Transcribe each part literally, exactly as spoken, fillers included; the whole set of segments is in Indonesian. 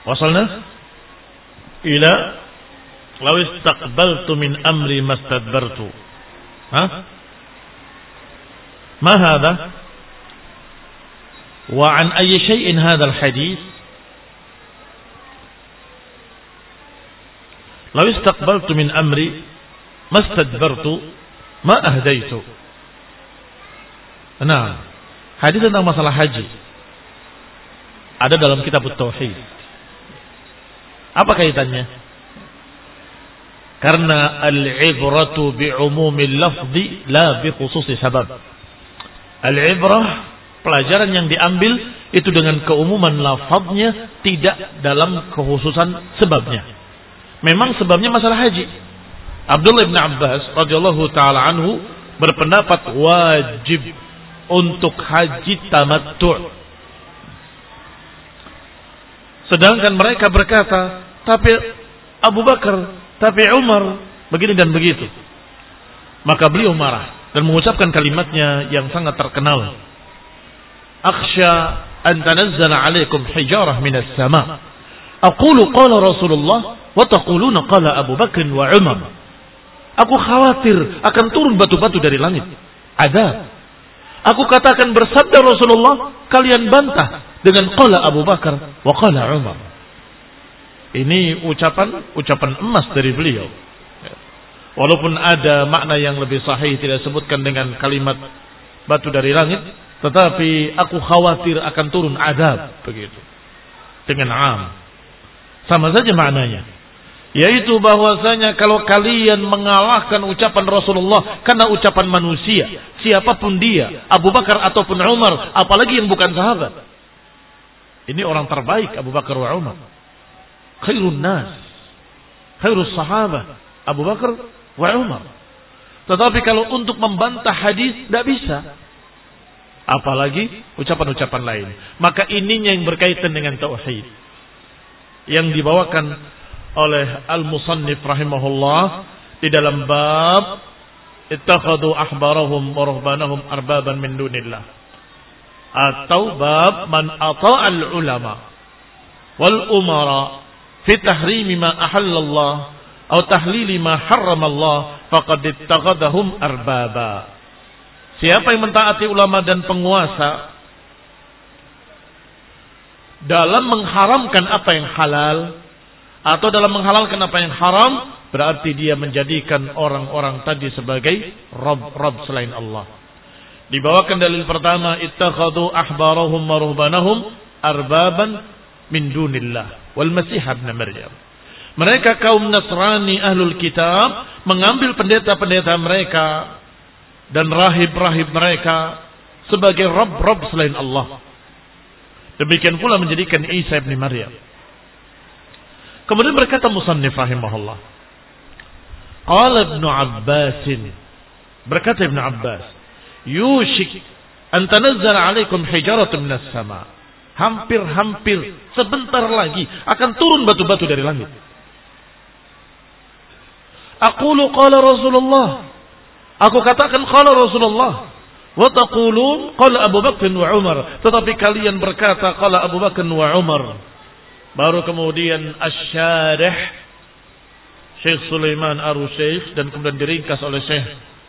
Wasalna ila law istaqbaltu min amri mastadbartu. Hah? Ma hadha? Wa an ayyi shay'in hadha al-hadith? Law istaqbaltu min amri mastadbartu ma ahdaitu. Nah, hadis tentang masalah haji ada dalam kitab Tauhid. Apa kaitannya? Karena al-ibratu bi'umumil lafzi la bi khususi sabab. Al-ibrah, pelajaran yang diambil itu dengan keumuman lafaznya, tidak dalam kekhususan sebabnya. Memang sebabnya masalah haji. Abdullah bin Abbas radhiyallahu taala anhu berpendapat wajib untuk haji tamattu'. Sedangkan mereka berkata, tapi Abu Bakar, tapi Umar, begini dan begitu. Maka beliau marah dan mengucapkan kalimatnya yang sangat terkenal. Akhsha an tanazzala alaikum hijarah minas sama. Aqulu qala Rasulullah wa taquluna qala Abu Bakar wa Umar. Aku khawatir akan turun batu-batu dari langit. Ada. Aku katakan bersabda Rasulullah, kalian bantah dengan qala Abu Bakar wa qala Umar. Ini ucapan ucapan emas dari beliau. Walaupun ada makna yang lebih sahih, tidak sebutkan dengan kalimat batu dari langit, tetapi aku khawatir akan turun adab, begitu. Dengan am. Sama saja maknanya. Yaitu bahwasanya kalau kalian mengalahkan ucapan Rasulullah karena ucapan manusia, siapapun dia, Abu Bakar ataupun Umar, apalagi yang bukan sahabat. Ini orang terbaik Abu Bakar wa Umar. Khairun nas, khairus sahabah, Abu Bakar wa Umar. Tetapi kalau untuk membantah hadis tidak bisa. Apalagi ucapan-ucapan lain. Maka ininya yang berkaitan dengan tauhid. Yang dibawakan oleh al-musannif rahimahullah di dalam bab ittakhadhu ahbarahum wa ruhbanahum arbaban min dunillah, atau bab man ata'al ulama wal umara fi tahrimi ma ahallallah atau tahlili ma harramallah faqad ittakhadhahum arbaba. Siapa yang mentaati ulama dan penguasa dalam mengharamkan apa yang halal atau dalam menghalalkan apa yang haram, berarti dia menjadikan orang-orang tadi sebagai Rabb-Rabb selain Allah. Dibawakan dalil pertama, ittakhadhu ahbarahum wa ruhbanahum arbaban min dunillah wal Masih ibn Maryam. Mereka kaum Nasrani ahlul kitab mengambil pendeta-pendeta mereka dan rahib-rahib mereka sebagai Rabb-Rabb selain Allah. Demikian pula menjadikan Isa ibn Maryam. Kemudian berkata musannif rahimahullah, qala Ibnu Abbas, berkata Ibnu Abbas, yushik an tanazzala alaikum hijaratun minas sama. Hampir-hampir sebentar lagi akan turun batu-batu dari langit. Aqulu qala Rasulullah, aku katakan qala Rasulullah, wa taqulun qala Abu Bakar wa Umar, tetapi kalian berkata qala Abu Bakar wa Umar. Baru kemudian Asy-Syarih Syekh Sulaiman Ar-Rusyaykh dan kemudian diringkas oleh Syekh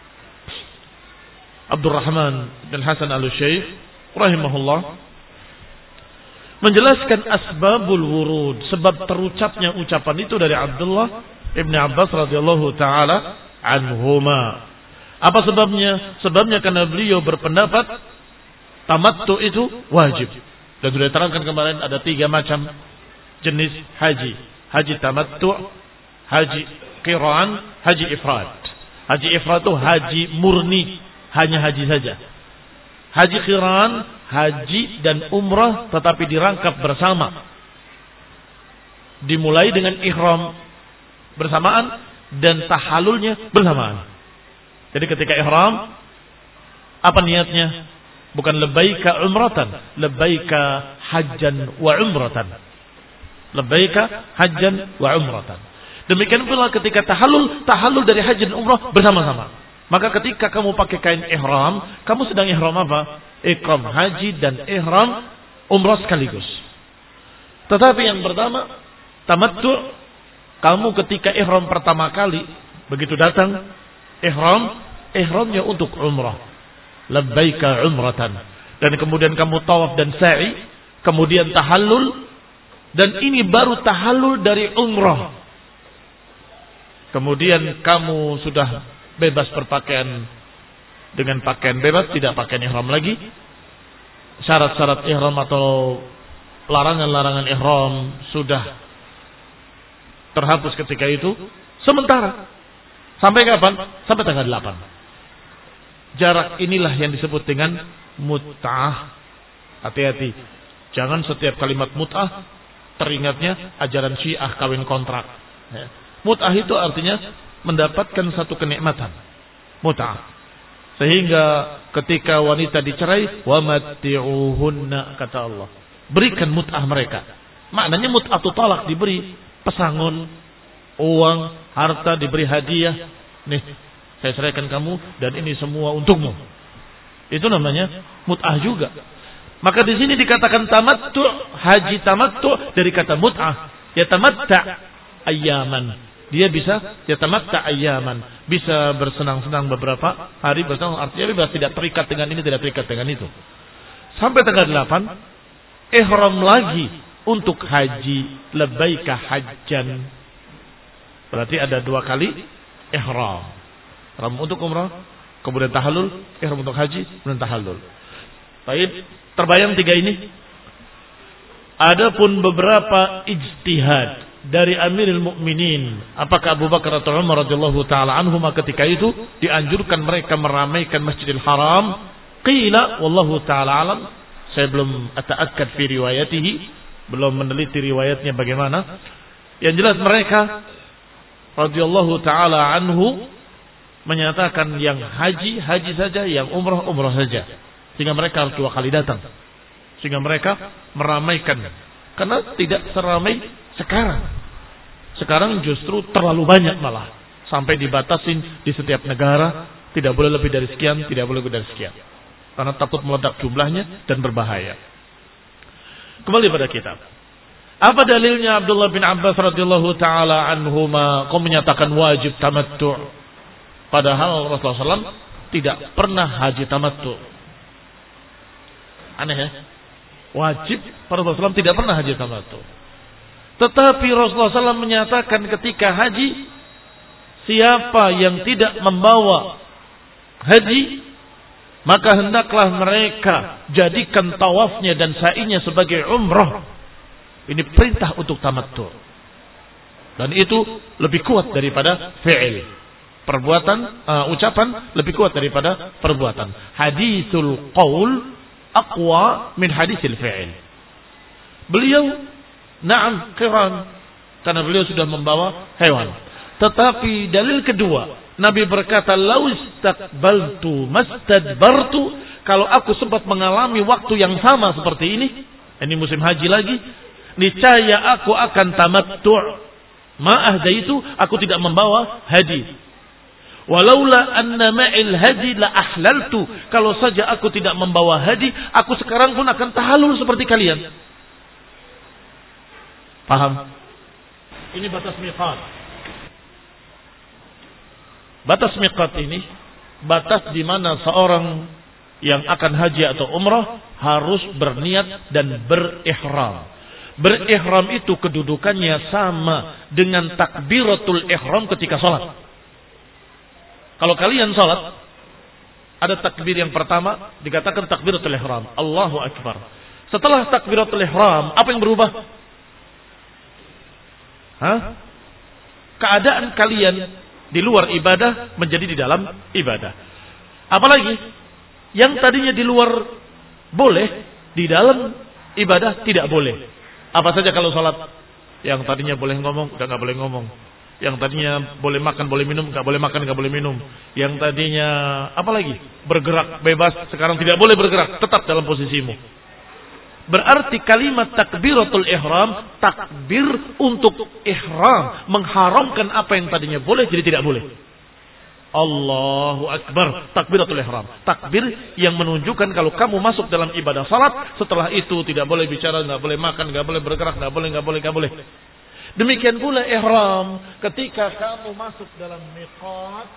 Abdurrahman bin Hasan Al-Syekh rahimahullah menjelaskan asbabul wurud, sebab terucapnya ucapan itu dari Abdullah Ibn Abbas radhiyallahu taala anhuma. Apa sebabnya? Sebabnya karena beliau berpendapat tamattu itu wajib. Dan sudah diterangkan kemarin ada tiga macam jenis haji. Haji tamattu, haji qiran, haji ifrad. Haji ifrad itu haji murni, hanya haji saja. Haji qiran, haji dan umrah tetapi dirangkap bersama. Dimulai dengan ihram bersamaan dan tahallulnya bersamaan. Jadi ketika ihram, apa niatnya? Bukan labbaika umratan, labbaika hajjan wa umratan. Labbaika hajjan wa umratan. Demikian pula ketika tahallul, tahallul dari haji dan umrah bersama-sama. Maka ketika kamu pakai kain ihram, kamu sedang ihram apa? Ihram haji dan ihram umrah sekaligus. Tetapi yang pertama, tamattu, kamu ketika ihram pertama kali, begitu datang ihram, ihramnya untuk umrah. Labbaika umratan. Dan kemudian kamu tawaf dan sa'i, kemudian tahallul, dan ini baru tahallul dari umrah. Kemudian kamu sudah bebas berpakaian dengan pakaian bebas, tidak pakaian ihram lagi. Syarat-syarat ihram atau larangan-larangan ihram sudah terhapus ketika itu. Sementara sampai kapan? Sampai tanggal delapan. Jarak inilah yang disebut dengan mut'ah. Hati-hati, jangan setiap kalimat mut'ah teringatnya ajaran Syiah kawin kontrak. Mut'ah itu artinya mendapatkan satu kenikmatan. Mut'ah. Sehingga ketika wanita dicerai, wa matti'uhunna, kata Allah, berikan mut'ah mereka. Maknanya mut'ah itu talak, diberi pesangon, uang, harta, diberi hadiah. Nih, saya ceraikan kamu dan ini semua untukmu. Itu namanya mut'ah juga. Maka di sini dikatakan tamattu, haji tamattu dari kata mut'ah. Ya tamatta ayyaman. Dia bisa ya tamatta ayyaman, bisa bersenang-senang beberapa hari, bersenang artinya bebas, tidak terikat dengan ini, tidak terikat dengan itu. Sampai tanggal delapan ihram lagi untuk haji, labbaika hajjan. Berarti ada dua kali ihram. Ihram untuk umrah, kemudian tahallul, ihram untuk haji, kemudian tahallul. Baik, terbayang tiga ini. Adapun beberapa ijtihad dari Amirul Mukminin, apakah Abu Bakar atau Umar radhiyallahu taala anhuma ketika itu dianjurkan mereka meramaikan Masjidil Haram? Qila wallahu taala alam. Saya belum ata'akkad fi riwayatihi, belum meneliti riwayatnya bagaimana. Yang jelas mereka radhiyallahu taala anhu menyatakan yang haji haji saja, yang umrah umrah saja. Sehingga mereka harus dua kali datang. Sehingga mereka meramaikan, karena tidak seramai sekarang. Sekarang justru terlalu banyak malah. Sampai dibatasin di setiap negara. Tidak boleh lebih dari sekian, tidak boleh lebih dari sekian. Karena takut meledak jumlahnya dan berbahaya. Kembali pada kitab. Apa dalilnya Abdullah bin Abbas radhiyallahu taala anhuma kau menyatakan wajib tamattu'? Padahal Rasulullah sallallahu alaihi wasallam tidak pernah haji tamattu'. Aneh ya? Wajib, Rasulullah sallallahu alaihi wasallam tidak pernah haji tamattu'. Tetapi Rasulullah sallallahu alaihi wasallam menyatakan ketika haji, siapa yang tidak membawa haji, maka hendaklah mereka jadikan tawafnya dan sa'inya sebagai umrah. Ini perintah untuk tamattu. Dan itu lebih kuat daripada fi'il. Perbuatan, uh, ucapan lebih kuat daripada perbuatan. Hadisul qaul aqwa min hadisil fi'il. Beliau na'am qiran, karena beliau sudah membawa hewan. Tetapi dalil kedua, Nabi berkata, "Lau istaqbaltu mastadbartu." Kalau aku sempat mengalami waktu yang sama seperti ini, ini musim haji lagi, niscaya aku akan tamattu'. Ma'ah itu aku tidak membawa hadi. Walaula anna ma'il hadi la ahlaltu. Kalau saja aku tidak membawa hadi, aku sekarang pun akan tahallul seperti kalian. Paham? Ini batas miqat. Batas miqat ini batas di mana seorang yang akan haji atau umrah harus berniat dan berihram. Berihram itu kedudukannya sama dengan takbiratul ihram ketika sholat. Kalau kalian sholat, ada takbir yang pertama dikatakan takbiratul ihram, Allahu Akbar. Setelah takbiratul ihram, apa yang berubah? Hah? Keadaan kalian di luar ibadah menjadi di dalam ibadah. Apalagi yang tadinya di luar boleh, di dalam ibadah tidak boleh. Apa saja kalau sholat? Yang tadinya boleh ngomong, udah nggak boleh ngomong. Yang tadinya boleh makan, boleh minum, nggak boleh makan, nggak boleh minum. Yang tadinya apalagi bergerak bebas, sekarang tidak boleh bergerak, tetap dalam posisimu. Berarti kalimat takbiratul ihram, takbir untuk ihram, mengharamkan apa yang tadinya boleh jadi tidak boleh. Allahu Akbar, takbiratul ihram. Takbir yang menunjukkan kalau kamu masuk dalam ibadah salat, setelah itu tidak boleh bicara, nggak boleh makan, nggak boleh bergerak, nggak boleh, nggak boleh, nggak boleh. Demikian pula ihram ketika kamu masuk dalam miqat.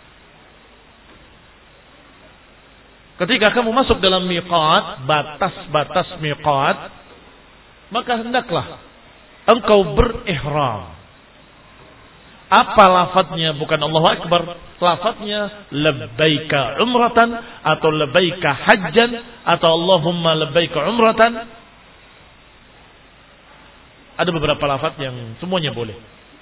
Ketika kamu masuk dalam miqat, batas-batas miqat, maka hendaklah engkau berihram. Apa lafadznya? Bukan Allahu Akbar. Lafadznya labbaika umratan atau labbaika hajjan atau Allahumma labbaika umratan. Ada beberapa lafadz yang semuanya boleh.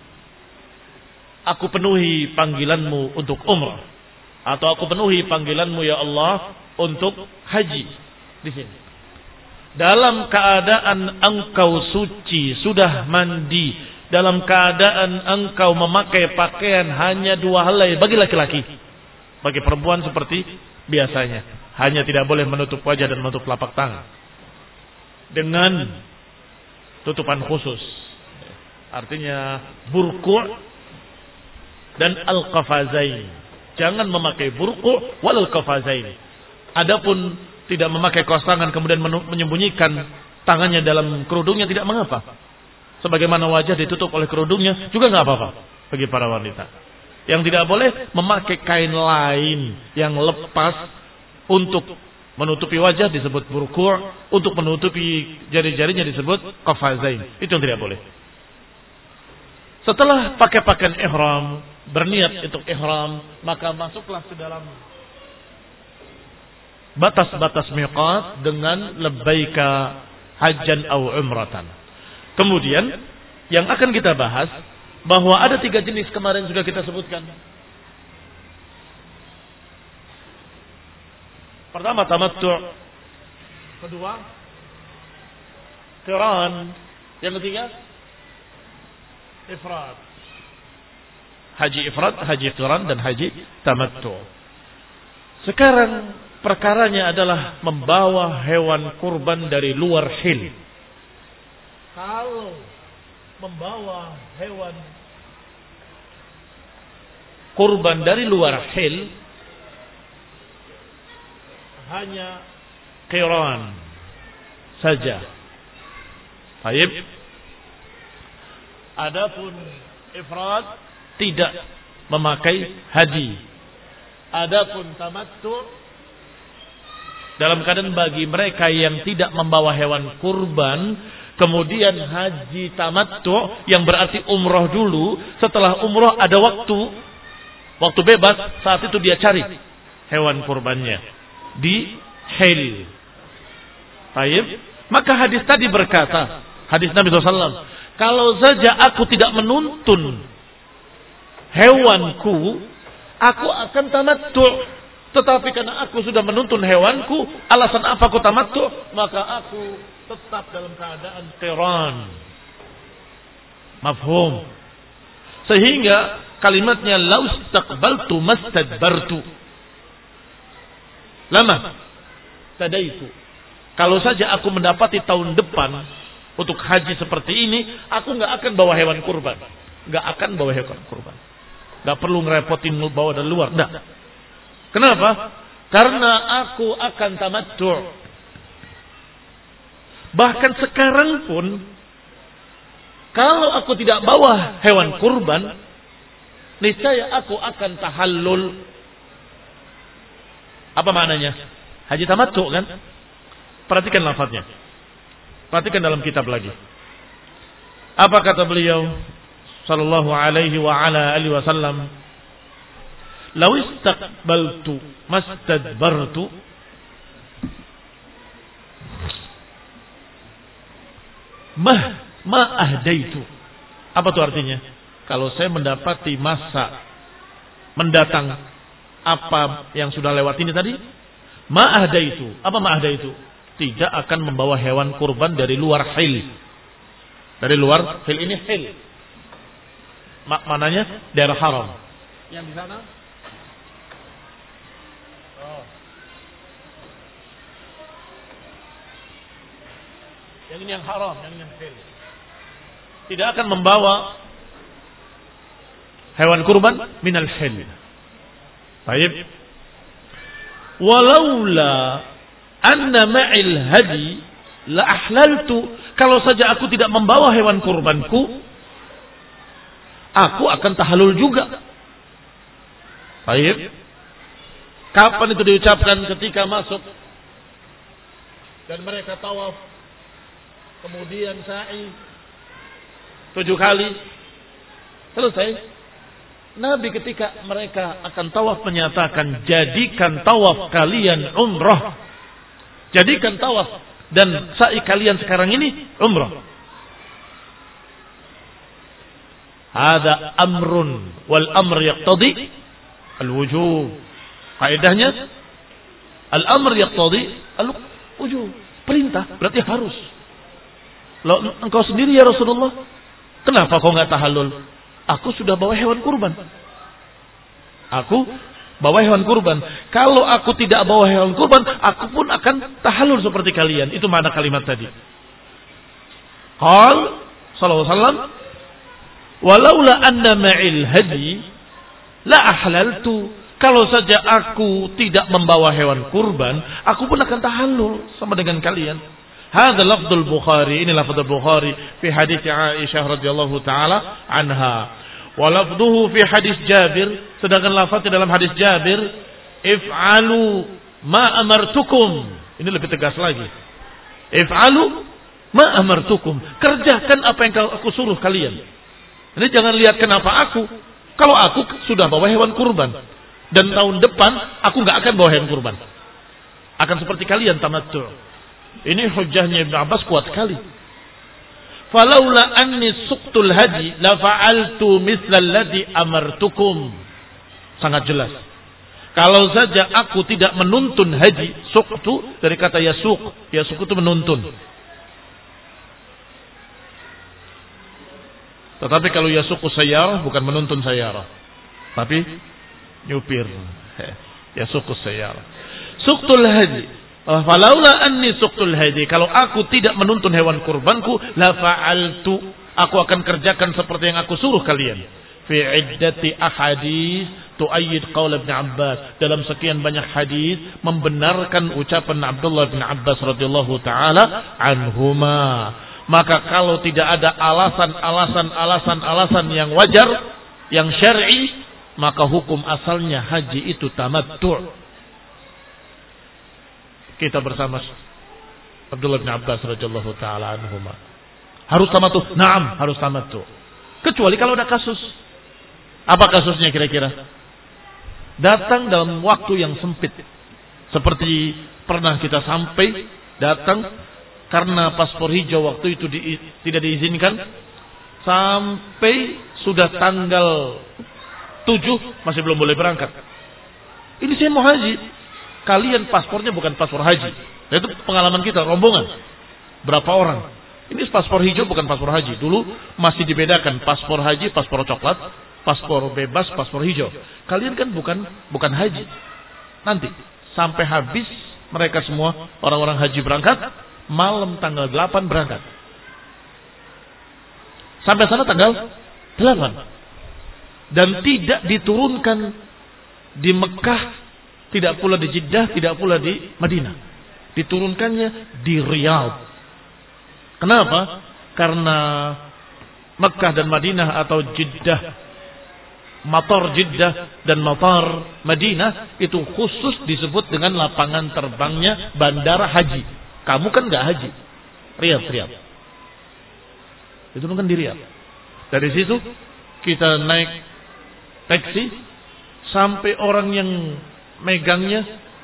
Aku penuhi panggilanmu untuk umrah. Atau aku penuhi panggilanmu ya Allah untuk haji. Di sini. Dalam keadaan engkau suci, sudah mandi. Dalam keadaan engkau memakai pakaian hanya dua helai bagi laki-laki. Bagi perempuan seperti biasanya. Hanya tidak boleh menutup wajah dan menutup telapak tangan. Dengan tutupan khusus. Artinya burku' dan al-qafazain. Jangan memakai burku' wal al-qafazain. Adapun tidak memakai kaos tangan kemudian menyembunyikan tangannya dalam kerudungnya tidak mengapa. Sebagaimana wajah ditutup oleh kerudungnya juga nggak apa-apa bagi para wanita. Yang tidak boleh memakai kain lain yang lepas untuk menutupi wajah disebut burku', untuk menutupi jari-jarinya disebut qafazain. Itu yang tidak boleh. Setelah pakai pakaian ihram, berniat untuk ihram, maka masuklah ke dalam batas-batas miqat dengan labbaika hajjan aw umratan. Kemudian yang akan kita bahas bahwa ada tiga jenis kemarin sudah kita sebutkan. Pertama tamattu', kedua qiran, yang ketiga ifrad. Haji ifrad, haji qiran dan haji tamattu'. Sekarang perkaranya adalah membawa hewan kurban dari luar hil. Kalau membawa hewan kurban dari luar hil hanya qiran saja. Baik. Adapun ifrad tidak memakai hadi. Adapun tamattu dalam keadaan bagi mereka yang tidak membawa hewan kurban kemudian haji tamattu yang berarti umroh dulu, setelah umroh ada waktu waktu bebas, saat itu dia cari hewan kurbannya di hil. Baik, maka hadis tadi berkata, hadis Nabi shallallahu alaihi wasallam, kalau saja aku tidak menuntun hewanku, aku akan tamattu. Tetapi karena aku sudah menuntun hewanku, alasan apa aku tamattu? Maka aku tetap dalam keadaan qiran. Mafhum. Sehingga kalimatnya law istaqbaltu mastadbartu. Lama tadaitu. Kalau saja aku mendapati tahun depan untuk haji seperti ini, aku nggak akan bawa hewan kurban. Nggak akan bawa hewan kurban. Nggak perlu ngerepotin bawa dari luar. Nggak. Kenapa? Karena aku akan tamattu. Bahkan sekarang pun, kalau aku tidak bawa hewan kurban, niscaya aku akan tahallul. Apa maknanya? Haji tamattu kan? Perhatikan lafadznya. Perhatikan dalam kitab lagi. Apa kata beliau sallallahu alaihi wa ala alihi wasallam? Law istaqbaltu mastadbartu mah ma ahdaitu. Apa itu artinya? Kalau saya mendapati masa mendatang apa yang sudah lewat ini tadi, ma ahdaitu. Apa ma ahdaitu? Tidak akan membawa hewan kurban dari luar hil. Dari luar hil ini hil. Maknanya daerah haram. Yang di sana yang ini yang haram, yang ini yang hil. Tidak akan membawa hewan kurban minal hil. Baik. Walaula anna ma'il hadi la ahlaltu, kalau saja aku tidak membawa hewan kurbanku, aku akan tahallul juga. Baik. Kapan itu diucapkan? Ketika masuk dan mereka tawaf, kemudian sa'i tujuh kali selesai. Nabi ketika mereka akan tawaf menyatakan, jadikan tawaf kalian umrah, jadikan tawaf dan sa'i kalian sekarang ini umrah. Hada amrun wal amr yaqtadi al wujub. Kaidahnya al amr yaqtadi al wujub. Perintah berarti harus. Loh, engkau sendiri ya Rasulullah, kenapa kau enggak tahallul? Aku sudah bawa hewan kurban. Aku bawa hewan kurban. Kalau aku tidak bawa hewan kurban, aku pun akan tahallul seperti kalian. Itu makna kalimat tadi. Qal sallallahu alaihi wasallam, walaula anna ma'il hadi la ahlaltu. Kalau saja aku tidak membawa hewan kurban, aku pun akan tahallul sama dengan kalian. Hadza lafdzul Bukhari, ini lafdzul Bukhari fi hadits Aisyah radhiyallahu taala anha. Wa lafdhuhu fi hadits Jabir, sedangkan lafaznya dalam hadis Jabir, if'alu ma amartukum. Ini lebih tegas lagi. If'alu ma amartukum, kerjakan apa yang aku suruh kalian. Ini jangan lihat kenapa aku. Kalau aku sudah bawa hewan kurban dan tahun depan aku enggak akan bawa hewan kurban. Akan seperti kalian tamattu'. Ini hujjahnya Ibnu Abbas kuat sekali. Falaula anni suqtul hadi la fa'altu mithla alladhi amartukum. Sangat jelas. Kalau saja aku tidak menuntun haji, suqtu dari kata yasuq, yasuq itu menuntun. Tetapi kalau yasuqu sayyarah bukan menuntun sayyarah, tapi nyupir. Yasuqu sayyarah. Suqtul hadi. Falaula anni suqtul hadi, kalau aku tidak menuntun hewan kurbanku, la fa'altu, aku akan kerjakan seperti yang aku suruh kalian. Fi iddati ahadits tuayyid qaul Ibnu Abbas, dalam sekian banyak hadis membenarkan ucapan Abdullah bin Abbas radhiyallahu taala anhuma. Maka kalau tidak ada alasan-alasan alasan-alasan yang wajar, yang syar'i, maka hukum asalnya haji itu tamattu'. Kita bersama Abdullah bin Abbas radhiyallahu taala anhuma. Harus tamattu? Naam, harus tamattu. Kecuali kalau ada kasus. Apa kasusnya kira-kira? Datang dalam waktu yang sempit. Seperti pernah kita sampai datang karena paspor hijau waktu itu di, tidak diizinkan, sampai sudah tanggal tujuh masih belum boleh berangkat. Ini saya mau haji. Kalian paspornya bukan paspor haji. Nah, itu pengalaman kita, rombongan. Berapa orang? Ini paspor hijau bukan paspor haji. Dulu masih dibedakan paspor haji, paspor coklat, paspor bebas, paspor hijau. Kalian kan bukan bukan haji. Nanti sampai habis mereka semua orang-orang haji berangkat, malam tanggal delapan berangkat. Sampai sana tanggal delapan. Dan tidak diturunkan di Mekah, tidak pula di Jeddah, tidak pula di Madinah. Diturunkannya di Riyadh. Kenapa? Karena Mekah dan Madinah atau Jeddah, matar Jeddah dan matar Madinah itu khusus disebut dengan lapangan terbangnya bandara haji. Kamu kan nggak haji. Riyadh, Riyadh. Diturunkan di Riyadh. Dari situ kita naik taksi sampai orang yang megangnya,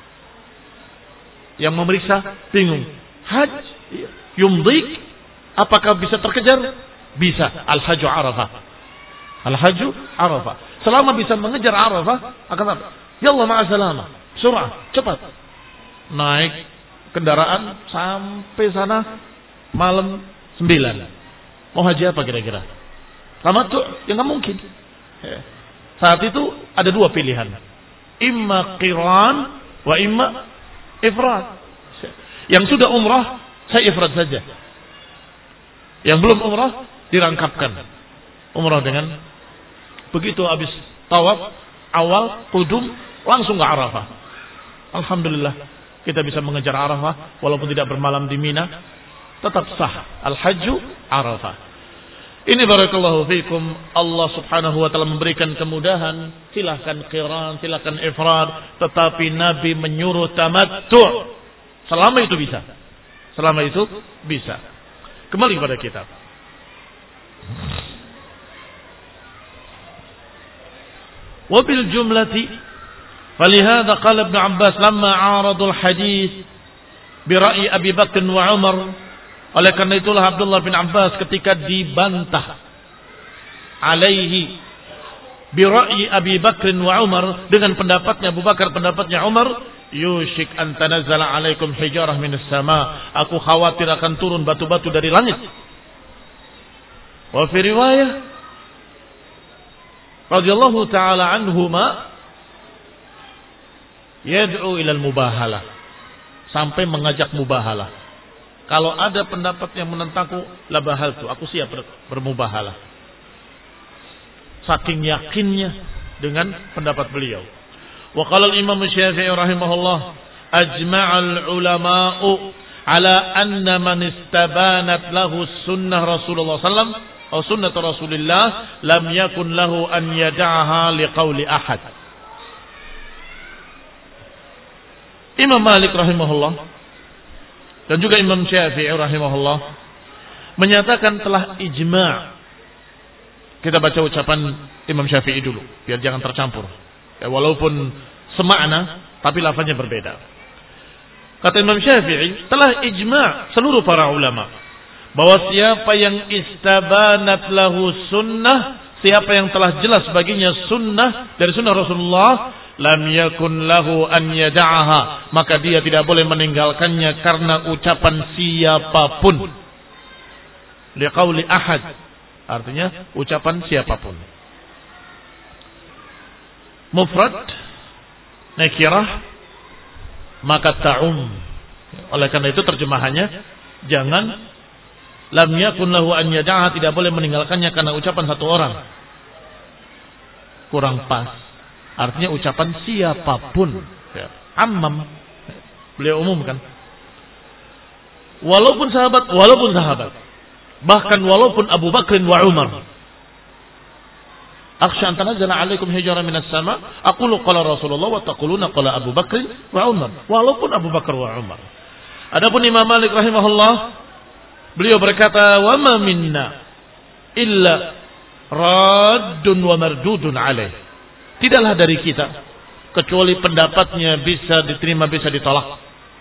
yang memeriksa bingung. Haji yumdik, apakah bisa terkejar? Bisa. Al-haju Arafah. Al-haju Arafah. Selama bisa mengejar Arafah, akan apa? Yallah ma'asalama. Surah, cepat. Naik kendaraan sampai sana malam sembilan. Mau haji apa kira-kira? Tamattu' ya nggak mungkin. Saat itu ada dua pilihan. Imma qiran wa imma ifrad. Yang sudah umrah saya ifrad saja. Yang belum umrah dirangkapkan umrah dengan begitu habis tawaf awal qudum langsung ke Arafah. Alhamdulillah kita bisa mengejar Arafah walaupun tidak bermalam di Mina, tetap sah al-hajju Arafah. Ini barakallahu fikum, Allah Subhanahu wa taala memberikan kemudahan, silakan qiran, silakan ifrad, tetapi Nabi menyuruh tamattu'. Selama itu bisa. Selama itu bisa. Kembali kepada kitab. Wa bil jumlati falihada qala Ibnu Abbas lamma 'aradul hadits bi ra'yi Abi Bakr wa Umar. Oleh karena itulah Abdullah bin Abbas ketika dibantah alaihi bi ra'yi Abi Bakr wa Umar, dengan pendapatnya Abu Bakar, pendapatnya Umar, yushik an tanazzala alaikum hijarah minas sama, aku khawatir akan turun batu-batu dari langit. Wa fi riwayah radhiyallahu taala anhuma yad'u ila al-mubahalah, sampai mengajak mubahalah. Kalau ada pendapat yang menentangku, la bahaltu, aku siap ber, bermubahalah. Saking yakinnya dengan pendapat beliau. Wa qala al-Imam Syafi'i rahimahullah, ajma'al ulama'u ala anna man istabanat lahu sunnah Rasulullah sallallahu alaihi wasallam atau sunnah Rasulullah lam yakun lahu an yada'aha liqauli ahad. Imam Malik rahimahullah dan juga Imam Syafi'i rahimahullah menyatakan telah ijma'. Kita baca ucapan Imam Syafi'i dulu biar jangan tercampur. Ya, walaupun semakna tapi lafaznya berbeda. Kata Imam Syafi'i, telah ijma' seluruh para ulama bahwa siapa yang istabanat lahu sunnah, siapa yang telah jelas baginya sunnah dari sunnah Rasulullah, lam yakun lahu an yada'aha, maka dia tidak boleh meninggalkannya karena ucapan siapapun. Liqauli ahad, artinya ucapan siapapun. Mufrad, nakirah, maka ta'um. Oleh karena itu terjemahannya jangan lam yakun lahu an yada'aha, tidak boleh meninggalkannya karena ucapan satu orang. Kurang pas. Artinya ucapan siapapun. Ya. Ammam. Beliau umumkan. Walaupun sahabat, walaupun sahabat. Bahkan walaupun Abu Bakr wa Umar. Akhsha an tanazzala alaikum hijarah minas sama, aqulu qala Rasulullah wa taquluna qala Abu Bakr wa Umar. Walaupun Abu Bakar wa Umar. Adapun Imam Malik rahimahullah, beliau berkata, wa ma minna illa raddun wa mardudun alaih. Tidaklah dari kita kecuali pendapatnya bisa diterima, bisa ditolak.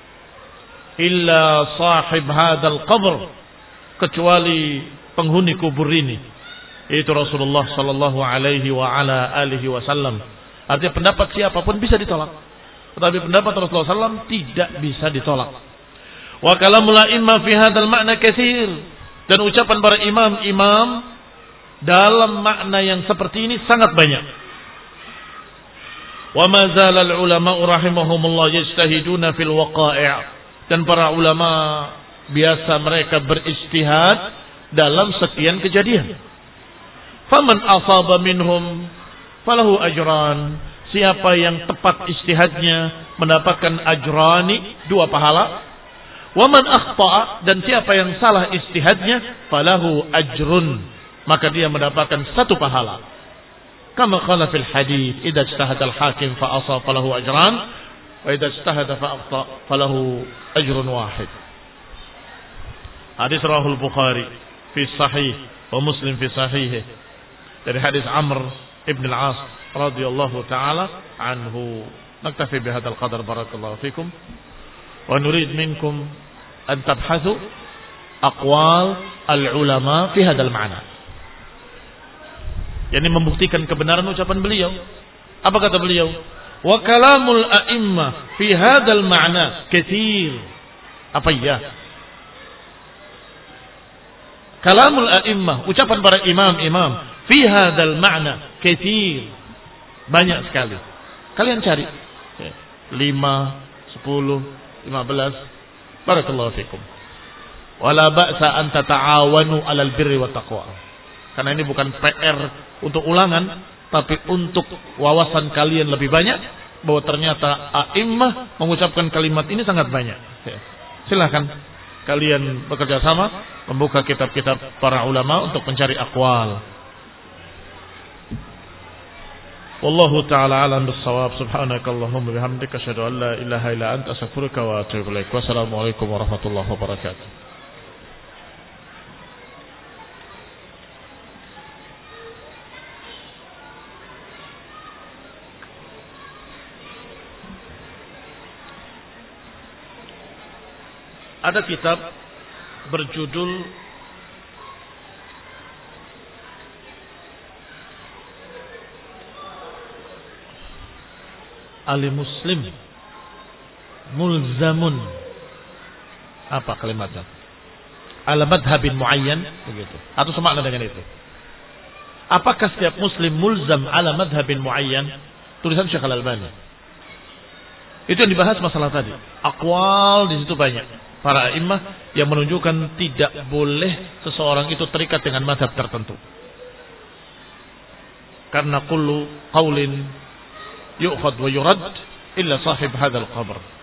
Illa sahib hadzal qabr, kecuali penghuni kubur ini, yaitu Rasulullah sallallahu alaihi wa ala alihi wasallam. Artinya pendapat siapapun bisa ditolak, tetapi pendapat Rasulullah sallallahu alaihi wasallam tidak bisa ditolak. Wa kalamul a'immah fi hadzal ma'na katsir, dan ucapan para imam-imam dalam makna yang seperti ini sangat banyak. Wa ma zala al-ulama rahimahumullah yajtahiduna fil waqa'i', dan para ulama biasa mereka beristihad dalam sekian kejadian. Faman asaba minhum falahu ajran, siapa yang tepat istihadnya mendapatkan ajrani, dua pahala. Wa man akhta'a, dan siapa yang salah istihadnya falahu ajrun, maka dia mendapatkan satu pahala. Kama qala fil hadits, idza ijtahada al-hakim fa asaba falahu ajran, wa idza ijtahada fa akhta falahu ajrun wahid. Hadis rawahul Bukhari fi sahih wa Muslim fi sahih dari hadis Amr ibn al-As radhiyallahu taala anhu. Naktafi bihadzal qadar, barakallahu fikum, wa nurid minkum an tabhathu aqwal al-ulama fi hadzal ma'na. Yani membuktikan kebenaran ucapan beliau. Apa kata beliau? Wa kalamul a'immah fi hadzal ma'na katsir. Apa ya? Kalamul a'immah, ucapan para imam-imam, fi hadzal ma'na katsir. Banyak sekali. Kalian cari. lima, sepuluh, lima belas. Barakallahu fikum. Wala ba'sa an tata'awanu 'alal birri wat taqwa. Karena ini bukan P R untuk ulangan, tapi untuk wawasan kalian lebih banyak. bahwa ternyata a'immah mengucapkan kalimat ini sangat banyak. Silahkan kalian bekerja sama membuka kitab-kitab para ulama untuk mencari aqwal. Wallahu ta'ala a'lam bis-shawab. Subhanakallahumma bihamdika asyhadu an la ilaha illa anta astaghfiruka wa atubu ilaik. Wassalamualaikum warahmatullahi wabarakatuh. Ada kitab berjudul Al-Muslim Mulzamun, apa kalimatnya? Ala madhabin muayyan, begitu. Atau semakna dengan itu. Apakah setiap muslim mulzam ala madhabin muayyan? Tulisan Syekh Al-Albani. Itu yang dibahas masalah tadi. Aqwal di situ banyak. Para imam yang menunjukkan tidak boleh seseorang itu terikat dengan mazhab tertentu. Karena kullu qaulin yu'khad wa yurad illa sahib hadzal qabr.